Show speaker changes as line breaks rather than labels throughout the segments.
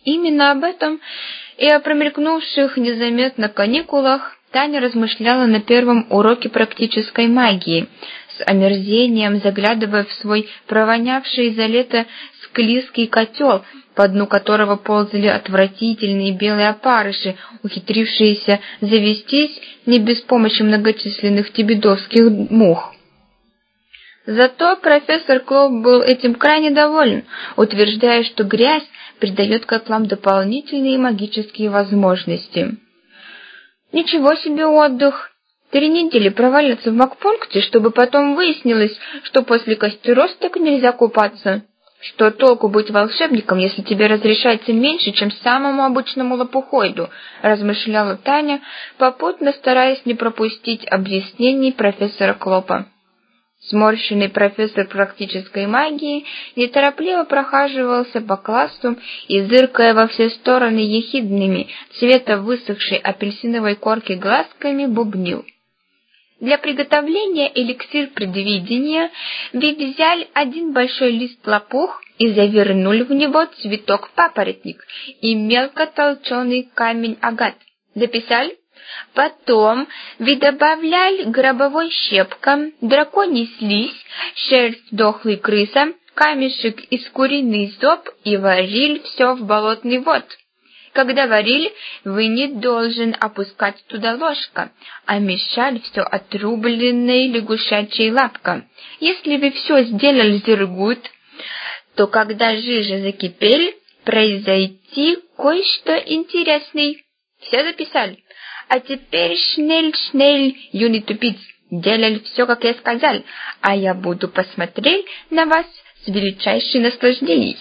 Именно об этом и о промелькнувших незаметно каникулах Таня размышляла на первом уроке практической магии, с омерзением заглядывая в свой провонявший за лето склизкий котел, по дну которого ползали отвратительные белые опарыши, ухитрившиеся завестись не без помощи многочисленных тибидовских мух. Зато профессор Клоп был этим крайне доволен, утверждая, что грязь придает котлам дополнительные магические возможности. Ничего себе отдых! 3 недели проваляться в магпункте, чтобы потом выяснилось, что после костеросток нельзя купаться. Что толку быть волшебником, если тебе разрешается меньше, чем самому обычному лопухоиду, размышляла Таня, попутно стараясь не пропустить объяснений профессора Клопа. Сморщенный профессор практической магии неторопливо прохаживался по классу и, зыркая во все стороны ехидными, цвета высохшей апельсиновой корки глазками, бубнил. Для приготовления эликсир предвидения вы взяли 1 большой лист лопух и завернули в него цветок папоротник и мелко толченый камень агат. Записали? Потом вы добавляли гробовой щепка, драконий слизь, шерсть дохлой крысы, камешек из куриный зоб и варили все в болотный вод. Когда варили, вы не должен опускать туда ложка, а мешали все отрубленной лягушачьей лапкой. Если вы все сделали зергут, то когда жижа закипели, произойти кое-что интересное. Все записали? А теперь шнель, юный тупиц, делали все, как я сказал, а я буду посмотреть на вас с величайшим наслаждением.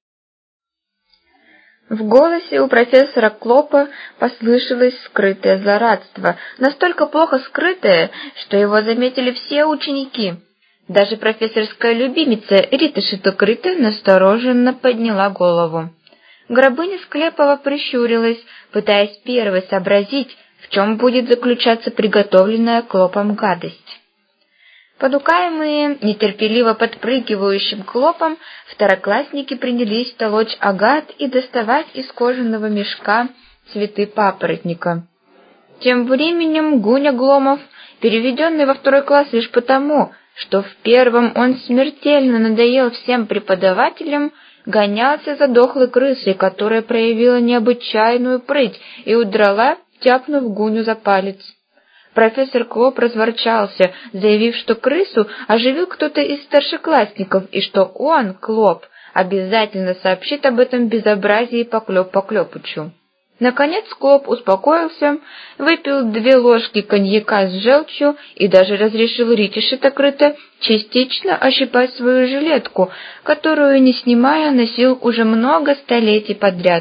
В голосе у профессора Клопа послышалось скрытое злорадство, настолько плохо скрытое, что его заметили все ученики. Даже профессорская любимица Рита Шитокрыта настороженно подняла голову. Гробыня Склепова прищурилась, пытаясь первой сообразить, в чем будет заключаться приготовленная Клопом гадость. Понукаемые нетерпеливо подпрыгивающим Клопом, второклассники принялись толочь агат и доставать из кожаного мешка цветы папоротника. Тем временем Гуня Гломов, переведенный во 2 класс лишь потому, что в 1 он смертельно надоел всем преподавателям, гонялся за дохлой крысой, которая проявила необычайную прыть и удрала, тяпнув Гуню за палец. Профессор Клоп разворчался, заявив, что крысу оживил кто-то из старшеклассников и что он, Клоп, обязательно сообщит об этом безобразии Поклёп Поклёпычу. Наконец Клоп успокоился, выпил 2 ложки коньяка с желчью и даже разрешил Рите Шитокрыто частично ощипать свою жилетку, которую, не снимая, носил уже много столетий подряд.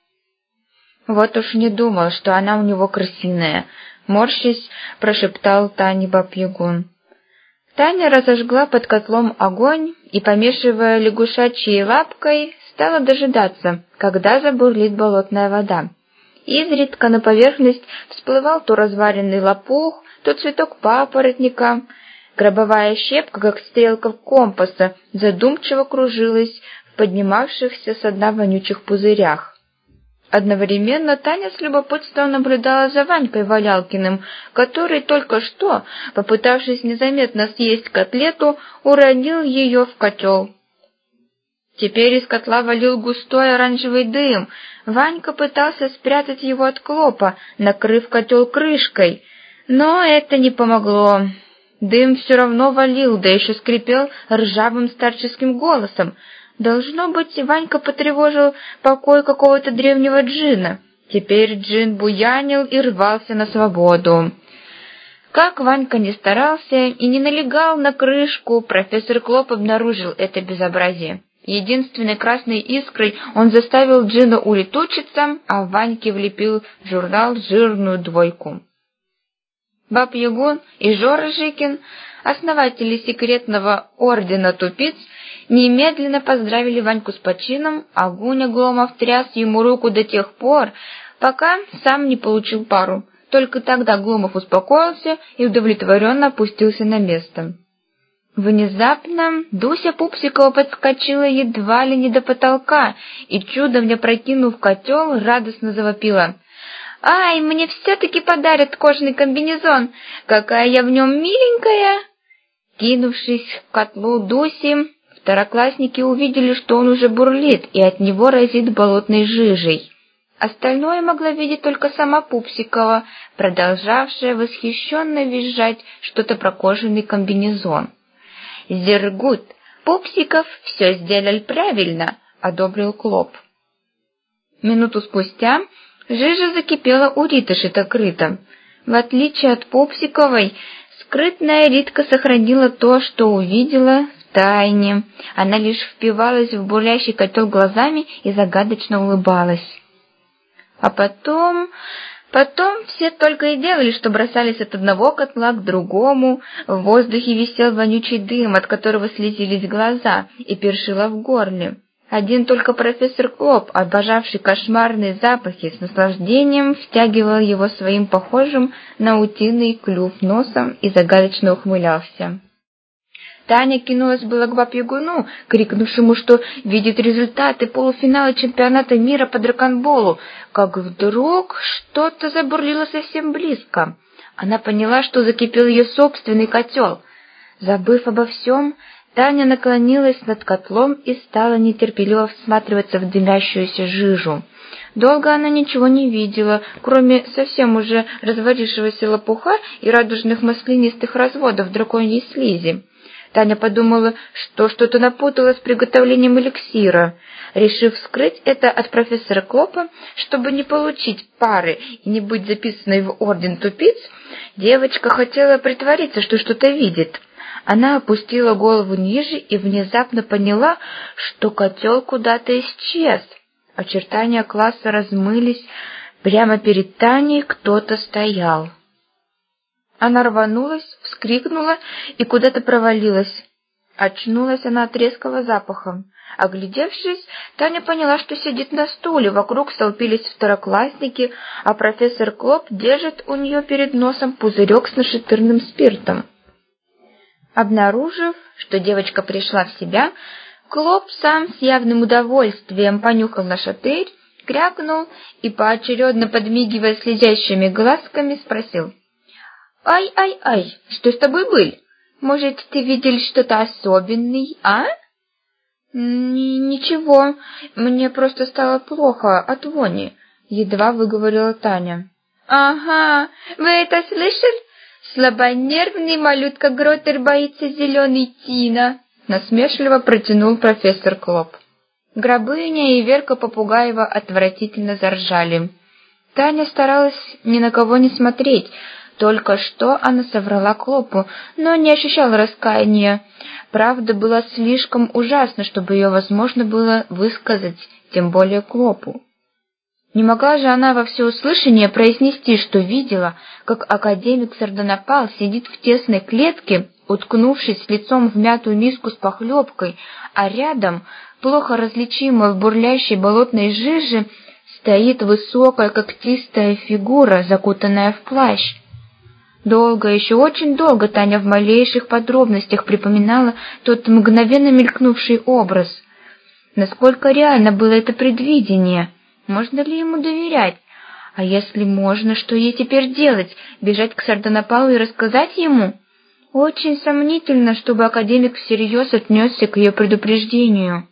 «Вот уж не думал, что она у него крысиная», — морщась, прошептал Тане Баб-Ягун. Таня разожгла под котлом огонь и, помешивая лягушачьей лапкой, стала дожидаться, когда забурлит болотная вода. Изредка на поверхность всплывал то разваренный лопух, то цветок папоротника. Гробовая щепка, как стрелка компаса, задумчиво кружилась в поднимавшихся со дна вонючих пузырях. Одновременно Таня с любопытством наблюдала за Ванькой Валялкиным, который только что, попытавшись незаметно съесть котлету, уронил ее в котел. Теперь из котла валил густой оранжевый дым. Ванька пытался спрятать его от Клопа, накрыв котел крышкой, но это не помогло. Дым все равно валил, да еще скрипел ржавым старческим голосом. Должно быть, Ванька потревожил покой какого-то древнего джина. Теперь джин буянил и рвался на свободу. Как Ванька не старался и не налегал на крышку, профессор Клоп обнаружил это безобразие. Единственной красной искрой он заставил джина улетучиться, а Ваньке влепил в журнал жирную 2. Баб-Ягун и Жора Жикин, основатели секретного ордена тупиц, немедленно поздравили Ваньку с почином, а Гуня Гломов тряс ему руку до тех пор, пока сам не получил пару. Только тогда Гломов успокоился и удовлетворенно опустился на место. Внезапно Дуся Пупсикова подскочила едва ли не до потолка и, чудом не прокинув котел, радостно завопила: «Ай, мне все-таки подарят кожаный комбинезон! Какая я в нем миленькая!» Кинувшись к котлу Дуси, второклассники увидели, что он уже бурлит, и от него разит болотной жижей. Остальное могла видеть только сама Пупсикова, продолжавшая восхищенно визжать что-то про кожаный комбинезон. «Зергут, Пупсиков все сделал правильно», — одобрил Клоп. Минуту спустя жижа закипела у Риты шито-крыто. В отличие от Пупсиковой, скрытная Ритка сохранила то, что увидела в тайне. Она лишь впивалась в бурлящий котел глазами и загадочно улыбалась. А потом все только и делали, что бросались от одного котла к другому, в воздухе висел вонючий дым, от которого слезились глаза, и першило в горле. Один только профессор Клоп, обожавший кошмарные запахи, с наслаждением втягивал его своим похожим на утиный клюв носом и загадочно ухмылялся. Таня кинулась было к баб-ягуну, крикнувшему, что видит результаты полуфинала чемпионата мира по драконболу, как вдруг что-то забурлило совсем близко. Она поняла, что закипел ее собственный котел. Забыв обо всем, Таня наклонилась над котлом и стала нетерпеливо всматриваться в дымящуюся жижу. Долго она ничего не видела, кроме совсем уже разварившегося лопуха и радужных маслянистых разводов драконьей слизи. Таня подумала, что что-то напутала с приготовлением эликсира. Решив скрыть это от профессора Клопа, чтобы не получить пары и не быть записанной в орден тупиц, девочка хотела притвориться, что что-то видит. Она опустила голову ниже и внезапно поняла, что котел куда-то исчез. Очертания класса размылись, прямо перед Таней кто-то стоял. Она рванулась, вскрикнула и куда-то провалилась. Очнулась она от резкого запаха. Оглядевшись, Таня поняла, что сидит на стуле, вокруг столпились второклассники, а профессор Клоп держит у нее перед носом пузырек с нашатырным спиртом. Обнаружив, что девочка пришла в себя, Клоп сам с явным удовольствием понюхал нашатырь, крякнул и, поочередно подмигивая слезящими глазками, спросил: «Ай-ай-ай, что с тобой был? Может, ты видел что-то особенное, а?» «Ничего, мне просто стало плохо от вони», — едва выговорила Таня. «Ага, вы это слышали? Слабонервный малютка Гротер боится зеленый Тина», — насмешливо протянул профессор Клоп. Гробыня и Верка Попугаева отвратительно заржали. Таня старалась ни на кого не смотреть. Только что она соврала Клопу, но не ощущала раскаяния. Правда была слишком ужасна, чтобы ее возможно было высказать, тем более Клопу. Не могла же она во всеуслышание произнести, что видела, как академик Сардонапал сидит в тесной клетке, уткнувшись лицом в мятую миску с похлебкой, а рядом, плохо различимая в бурлящей болотной жиже, стоит высокая когтистая фигура, закутанная в плащ. Долго, еще очень долго Таня в малейших подробностях припоминала тот мгновенно мелькнувший образ. Насколько реально было это предвидение? Можно ли ему доверять? А если можно, что ей теперь делать? Бежать к Сардонапалу и рассказать ему? Очень сомнительно, чтобы академик всерьез отнесся к ее предупреждению.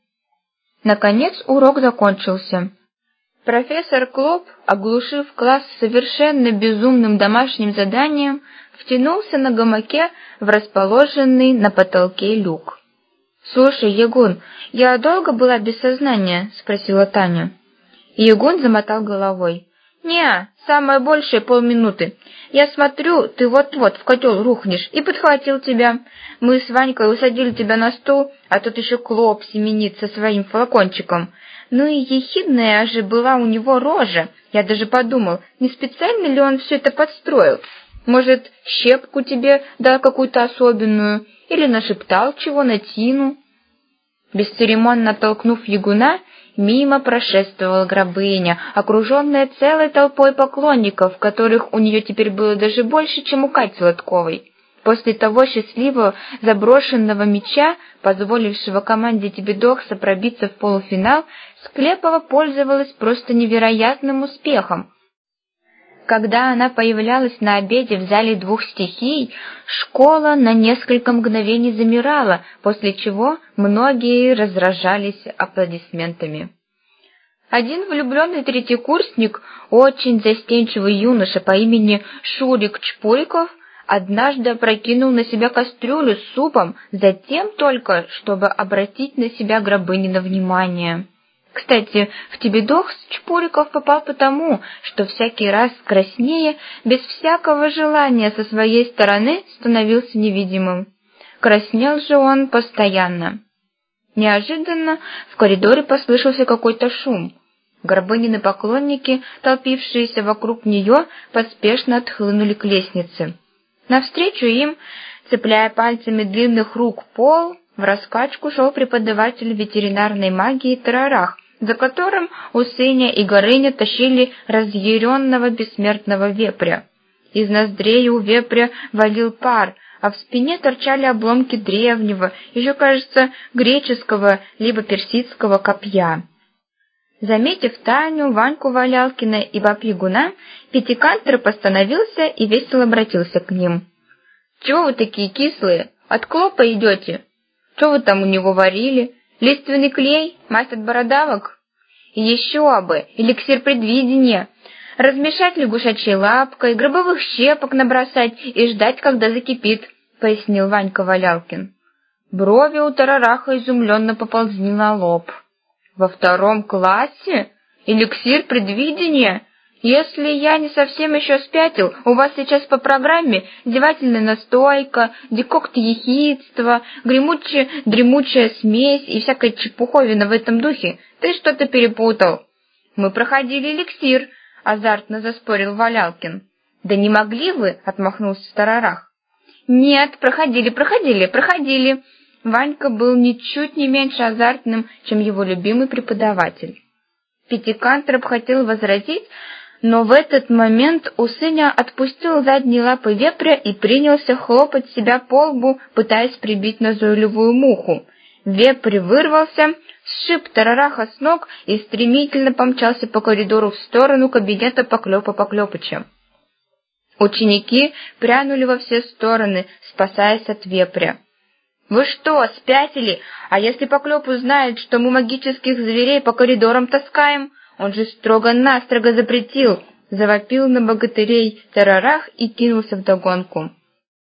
Наконец урок закончился. Профессор Клоп, оглушив класс совершенно безумным домашним заданием, втянулся на гамаке в расположенный на потолке люк. «Слушай, Ягун, я долго была без сознания?» — спросила Таня. Ягун замотал головой. «Не, самое большее полминуты. Я смотрю, ты вот-вот в котел рухнешь, и подхватил тебя. Мы с Ванькой усадили тебя на стул, а тут еще Клоп семенит со своим флакончиком. Ну и ехидная же была у него рожа. Я даже подумал, не специально ли он все это подстроил? Может, щепку тебе дал какую-то особенную, или нашептал чего на Тину?» Бесцеремонно толкнув Ягуна, мимо прошествовала Гробыня, окруженная целой толпой поклонников, которых у нее теперь было даже больше, чем у Кати Лотковой. После того счастливого заброшенного мяча, позволившего команде Тибидокса пробиться в полуфинал, Склепова пользовалась просто невероятным успехом. Когда она появлялась на обеде в зале двух стихий, школа на несколько мгновений замирала, после чего многие разражались аплодисментами. Один влюбленный третьекурсник, очень застенчивый юноша по имени Шурик Чпуриков, однажды опрокинул на себя кастрюлю с супом, затем только, чтобы обратить на себя Грабынино внимание. Кстати, в Тибидокс Чпуриков попал потому, что всякий раз краснее, без всякого желания со своей стороны становился невидимым. Краснел же он постоянно. Неожиданно в коридоре послышался какой-то шум. Горбынины поклонники, толпившиеся вокруг нее, поспешно отхлынули к лестнице. Навстречу им, цепляя пальцами длинных рук пол, в раскачку шел преподаватель ветеринарной магии Тарарах, за которым Усыня и Горыня тащили разъяренного бессмертного вепря. Из ноздрей у вепря валил пар, а в спине торчали обломки древнего, еще, кажется, греческого либо персидского копья. Заметив Таню, Ваньку Валялкина и Баб-Ягуна, Пятикантроп остановился и весело обратился к ним. «Чего вы такие кислые? От Клопа идете? Что вы там у него варили? Лиственный клей? Мазь от бородавок? И еще бы, эликсир предвидения. Размешать лягушачьей лапкой, гробовых щепок набросать и ждать, когда закипит», — пояснил Ванька Валялкин. Брови у Тарараха изумленно поползли на лоб. «Во 2 классе? Эликсир предвидения? Если я не совсем еще спятил, у вас сейчас по программе зевательная настойка, декокт ехидства, гремучая смесь и всякая чепуховина в этом духе. Ты что-то перепутал». «Мы проходили эликсир», — азартно заспорил Валялкин. «Да не могли вы?» — отмахнулся Тарарах. «Нет, проходили». Ванька был ничуть не меньше азартным, чем его любимый преподаватель. Пятикантроп хотел возразить, но в этот момент Усыня отпустил задние лапы вепря и принялся хлопать себя по лбу, пытаясь прибить назойливую муху. Вепрь вырвался, сшиб Тарараха с ног и стремительно помчался по коридору в сторону кабинета Поклёпа Поклёпыча. Ученики прянули во все стороны, спасаясь от вепря. «Вы что, спятили? А если Поклёп узнает, что мы магических зверей по коридорам таскаем? Он же строго-настрого запретил!» — завопил на богатырей Тарарах и кинулся вдогонку.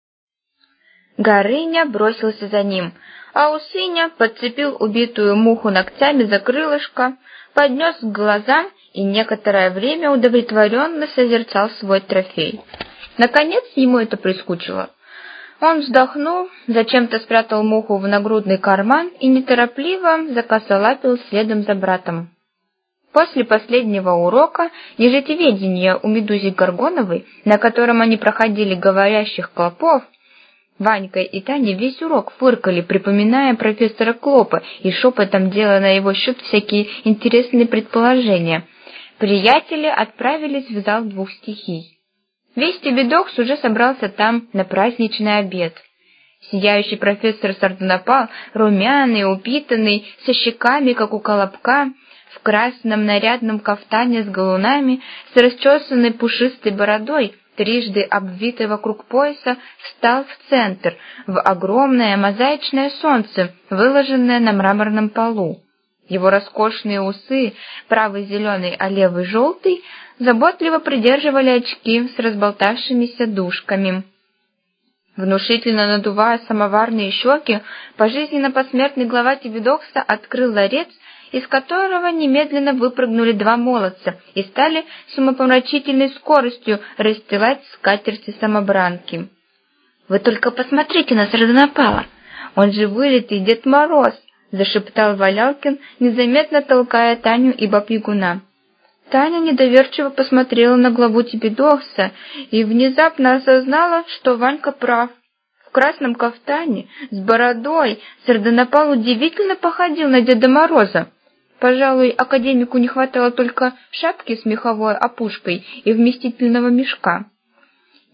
Горыня бросился за ним, а Усыня подцепил убитую муху ногтями за крылышко, поднес к глазам и некоторое время удовлетворенно созерцал свой трофей. Наконец ему это прискучило. Он вздохнул, зачем-то спрятал муху в нагрудный карман и неторопливо закосолапил следом за братом. После последнего урока нежитеведения у Медузи Горгоновой, на котором они проходили говорящих клопов, Ванька и Таня весь урок фыркали, припоминая профессора Клопа и шепотом делая на его счет всякие интересные предположения. Приятели отправились в зал двух стихий. Весь Тибидокс уже собрался там на праздничный обед. Сияющий профессор Сардонапал, румяный, упитанный, со щеками, как у колобка, в красном нарядном кафтане с галунами, с расчесанной пушистой бородой, трижды обвитой вокруг пояса, встал в центр, в огромное мозаичное солнце, выложенное на мраморном полу. Его роскошные усы, правый зеленый, а левый желтый, заботливо придерживали очки с разболтавшимися дужками. Внушительно надувая самоварные щеки, пожизненно посмертный глава Тибидокса открыл ларец, из которого немедленно выпрыгнули 2 молодца и стали с умопомрачительной скоростью расстилать скатерти-самобранки. «Вы только посмотрите на Сардонапала! Он же вылитый Дед Мороз!» — зашептал Валялкин, незаметно толкая Таню и Баб-Ягуна. Таня недоверчиво посмотрела на главу Тибидокса и внезапно осознала, что Ванька прав. В красном кафтане, с бородой, Сардонапал удивительно походил на Деда Мороза. Пожалуй, академику не хватало только шапки с меховой опушкой и вместительного мешка.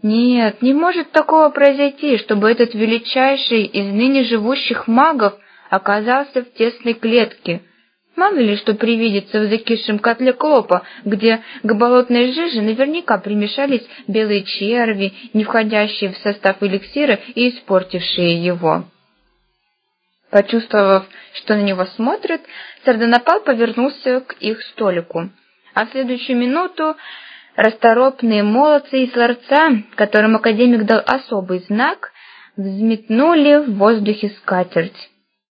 Нет, не может такого произойти, чтобы этот величайший из ныне живущих магов оказался в тесной клетке. Мало ли что привидится в закисшем котле Клопа, где к болотной жиже наверняка примешались белые черви, не входящие в состав эликсира и испортившие его. Почувствовав, что на него смотрят, Сардонапал повернулся к их столику, а в следующую минуту расторопные молодцы из ларца, которым академик дал особый знак, взметнули в воздухе скатерть.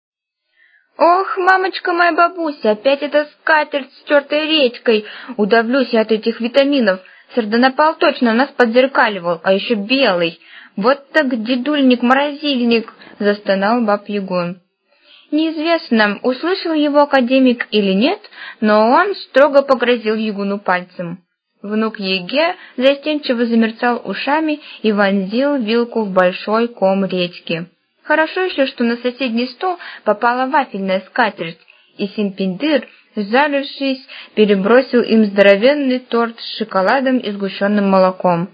«Ох, мамочка моя бабуся, опять эта скатерть с тертой редькой! Удавлюсь я от этих витаминов! Сардонапал точно нас подзеркаливал, а еще белый! Вот так дедульник-морозильник!» — застонал баб-ягун. Неизвестно, услышал его академик или нет, но он строго погрозил ягуну пальцем. Внук Еге застенчиво замерцал ушами и вонзил вилку в большой ком редьки. Хорошо еще, что на соседний стол попала вафельная скатерть, и Симпендыр, сжалившись, перебросил им здоровенный торт с шоколадом и сгущенным молоком.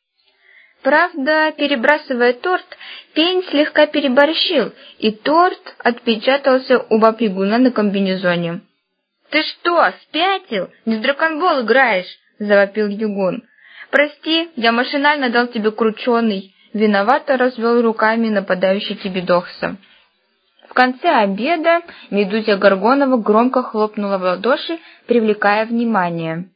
Правда, перебрасывая торт, Пень слегка переборщил, и торт отпечатался у баб-ягуна на комбинезоне. «Ты что, спятил? Не в драконбол играешь?» — завопил ягун. «Прости, я машинально дал тебе крученый». Виновато развел руками нападающий Тибидохса. В конце обеда Медузя Горгонова громко хлопнула в ладоши, привлекая внимание.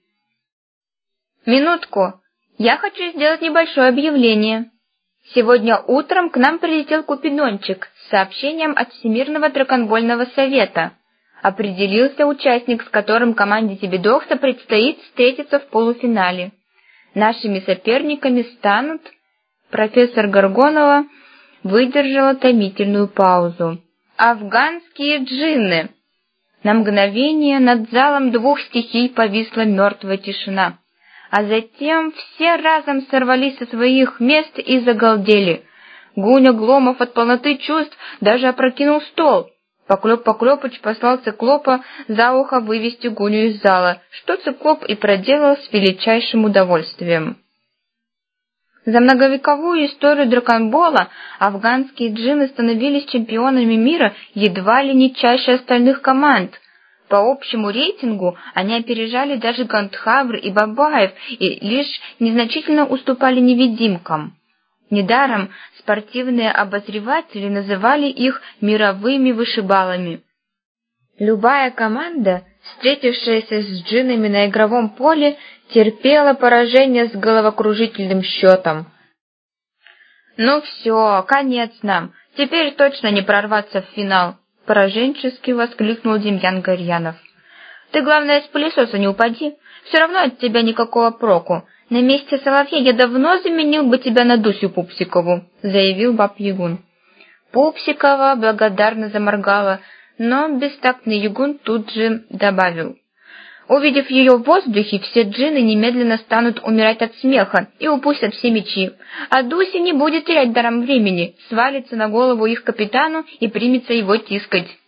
«Минутку! Я хочу сделать небольшое объявление. Сегодня утром к нам прилетел Купидончик с сообщением от Всемирного драконбольного совета. Определился участник, с которым команде Тибидохса предстоит встретиться в полуфинале. Нашими соперниками станут...» Профессор Горгонова выдержала томительную паузу. «Афганские джинны!» На мгновение над залом двух стихий повисла мертвая тишина, а затем все разом сорвались со своих мест и загалдели. Гуня Гломов от полноты чувств даже опрокинул стол. Поклёп Поклёпыч послал Циклопа за ухо вывести Гуню из зала, что Циклоп и проделал с величайшим удовольствием. За многовековую историю драконбола афганские джинны становились чемпионами мира едва ли не чаще остальных команд. По общему рейтингу они опережали даже Гандхавр и Бабаев и лишь незначительно уступали невидимкам. Недаром спортивные обозреватели называли их мировыми вышибалами. Любая команда, встретившаяся с джиннами на игровом поле, терпела поражение с головокружительным счетом. «Ну все, конец нам, теперь точно не прорваться в финал», — пораженчески воскликнул Демьян Горьянов. «Ты, главное, с пылесоса не упади, все равно от тебя никакого проку. На месте Соловья я давно заменил бы тебя на Дусю Пупсикову», — заявил баб-ягун. Пупсикова благодарно заморгала, но бестактный ягун тут же добавил: «Увидев ее в воздухе, все джинны немедленно станут умирать от смеха и упустят все мечи, а Дуся не будет терять даром времени, свалится на голову их капитану и примется его тискать».